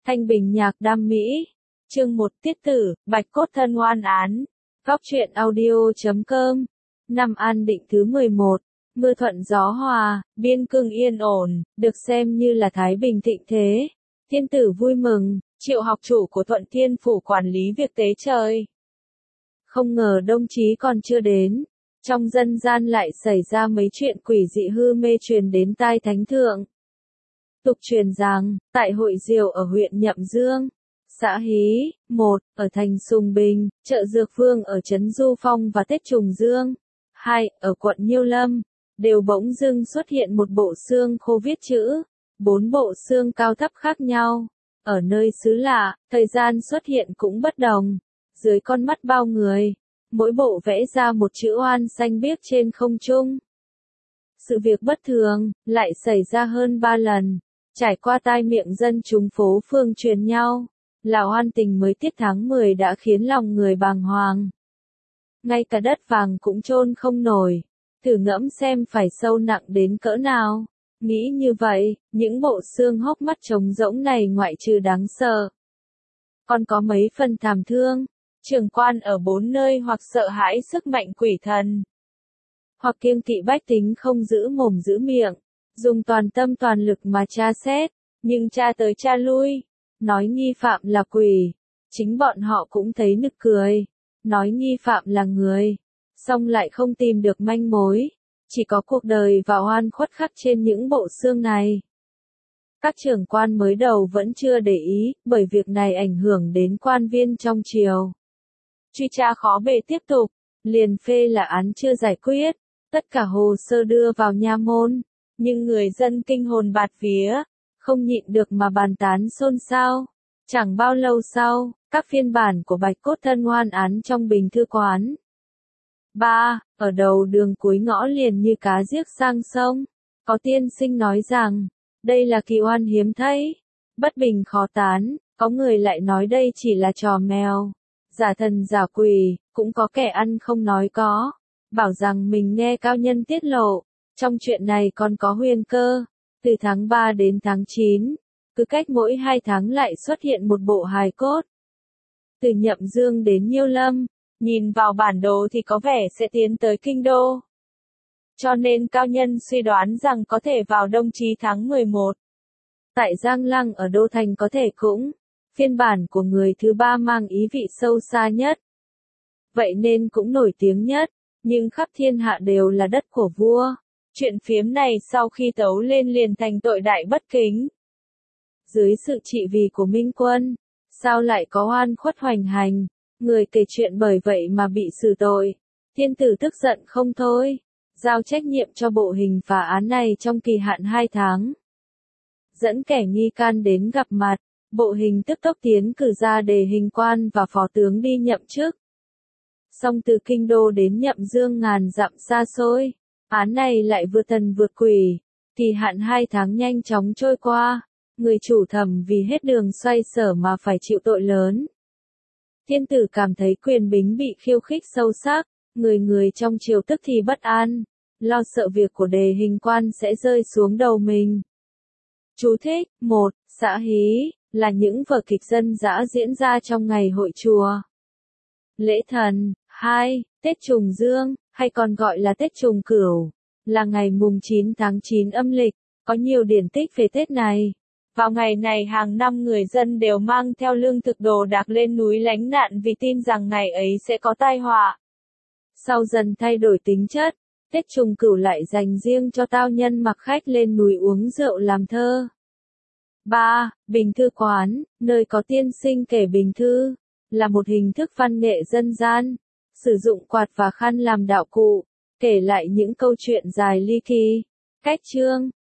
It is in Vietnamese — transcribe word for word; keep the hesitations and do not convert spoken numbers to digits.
Thanh Bình nhạc đam mỹ. Chương một Tiết tử, Bạch cốt thân oan án. Góc truyện audio chấm com. Năm An Định thứ mười một. Mưa thuận gió hòa, biên cương yên ổn, được xem như là thái bình thịnh thế. Thiên tử vui mừng, Triệu học chủ của Thuận Thiên Phủ quản lý việc tế trời. Không ngờ đồng chí còn chưa đến. Trong dân gian lại xảy ra mấy chuyện quỷ dị hư mê truyền đến tai thánh thượng. Tục truyền rằng, tại hội diều ở huyện Nhậm Dương, xã Hí, một, ở thành Sùng Bình, chợ Dược Vương ở trấn Du Phong và Tết Trùng Dương, hai, ở quận Nhiêu Lâm, đều bỗng dưng xuất hiện một bộ xương khô viết chữ, bốn bộ xương cao thấp khác nhau. Ở nơi xứ lạ, thời gian xuất hiện cũng bất đồng. Dưới con mắt bao người, mỗi bộ vẽ ra một chữ oan xanh biếc trên không trung. Sự việc bất thường, lại xảy ra hơn ba lần. Trải qua tai miệng dân chúng phố phường truyền nhau, là oan tình mới tiết tháng mười đã khiến lòng người bàng hoàng. Ngay cả đất vàng cũng chôn không nổi, thử ngẫm xem phải sâu nặng đến cỡ nào. Nghĩ như vậy, những bộ xương hốc mắt trống rỗng này ngoại trừ đáng sợ, còn có mấy phần thảm thương. Trưởng quan ở bốn nơi hoặc sợ hãi sức mạnh quỷ thần, hoặc kiêng kỵ bách tính không giữ mồm giữ miệng, dùng toàn tâm toàn lực mà tra xét, nhưng tra tới tra lui, nói nghi phạm là quỷ, chính bọn họ cũng thấy nực cười, nói nghi phạm là người, song lại không tìm được manh mối, chỉ có cuộc đời và oan khuất khắc trên những bộ xương này. Các trưởng quan mới đầu vẫn chưa để ý, bởi việc này ảnh hưởng đến quan viên trong triều. Truy tra khó bề tiếp tục, liền phê là án chưa giải quyết, tất cả hồ sơ đưa vào nha môn. Nhưng người dân kinh hồn bạt vía, không nhịn được mà bàn tán xôn xao. Chẳng bao lâu sau, các phiên bản của Bạch cốt thân oan án trong Bình Thư Quán. ba. Ở đầu đường cuối ngõ liền như cá giếc sang sông. Có tiên sinh nói rằng, đây là kỳ oan hiếm thấy, bất bình khó tán. Có người lại nói đây chỉ là trò mèo, giả thần giả quỷ. Cũng có kẻ ăn không nói có, bảo rằng mình nghe cao nhân tiết lộ. Trong chuyện này còn có huyền cơ, từ tháng ba đến tháng chín, cứ cách mỗi hai tháng lại xuất hiện một bộ hài cốt. Từ Nhậm Dương đến Nhiêu Lâm, nhìn vào bản đồ thì có vẻ sẽ tiến tới Kinh Đô. Cho nên cao nhân suy đoán rằng có thể vào đông chí tháng mười một. Tại Giang Lăng ở Đô Thành có thể cũng, phiên bản của người thứ ba mang ý vị sâu xa nhất. Vậy nên cũng nổi tiếng nhất, nhưng khắp thiên hạ đều là đất của vua. Chuyện phiếm này sau khi tấu lên liền thành tội đại bất kính. Dưới sự trị vì của Minh Quân, sao lại có oan khuất hoành hành, người kể chuyện bởi vậy mà bị xử tội. Thiên tử tức giận không thôi, giao trách nhiệm cho bộ hình phá án này trong kỳ hạn hai tháng. Dẫn kẻ nghi can đến gặp mặt, bộ hình tức tốc tiến cử ra đề hình quan và phó tướng đi nhậm chức. Song từ Kinh Đô đến Nhậm Dương ngàn dặm xa xôi. Án này lại vượt thần vượt quỷ, kỳ hạn hai tháng nhanh chóng trôi qua, người chủ thẩm vì hết đường xoay sở mà phải chịu tội lớn. Thiên tử cảm thấy quyền bính bị khiêu khích sâu sắc, người người trong triều tức thì bất an, lo sợ việc của đề hình quan sẽ rơi xuống đầu mình. Chú thích, một. Xã Hí, là những vở kịch dân dã diễn ra trong ngày hội chùa Lễ Thần. hai. Tết Trùng Dương, hay còn gọi là Tết Trùng Cửu, là ngày mùng chín tháng chín âm lịch, có nhiều điển tích về Tết này. Vào ngày này hàng năm người dân đều mang theo lương thực đồ đạc lên núi lánh nạn vì tin rằng ngày ấy sẽ có tai họa. Sau dần thay đổi tính chất, Tết Trùng Cửu lại dành riêng cho tao nhân mặc khách lên núi uống rượu làm thơ. ba. Bình Thư Quán, nơi có tiên sinh kể bình thư, là một hình thức văn nghệ dân gian. Sử dụng quạt và khăn làm đạo cụ, kể lại những câu chuyện dài ly kỳ, cách chương,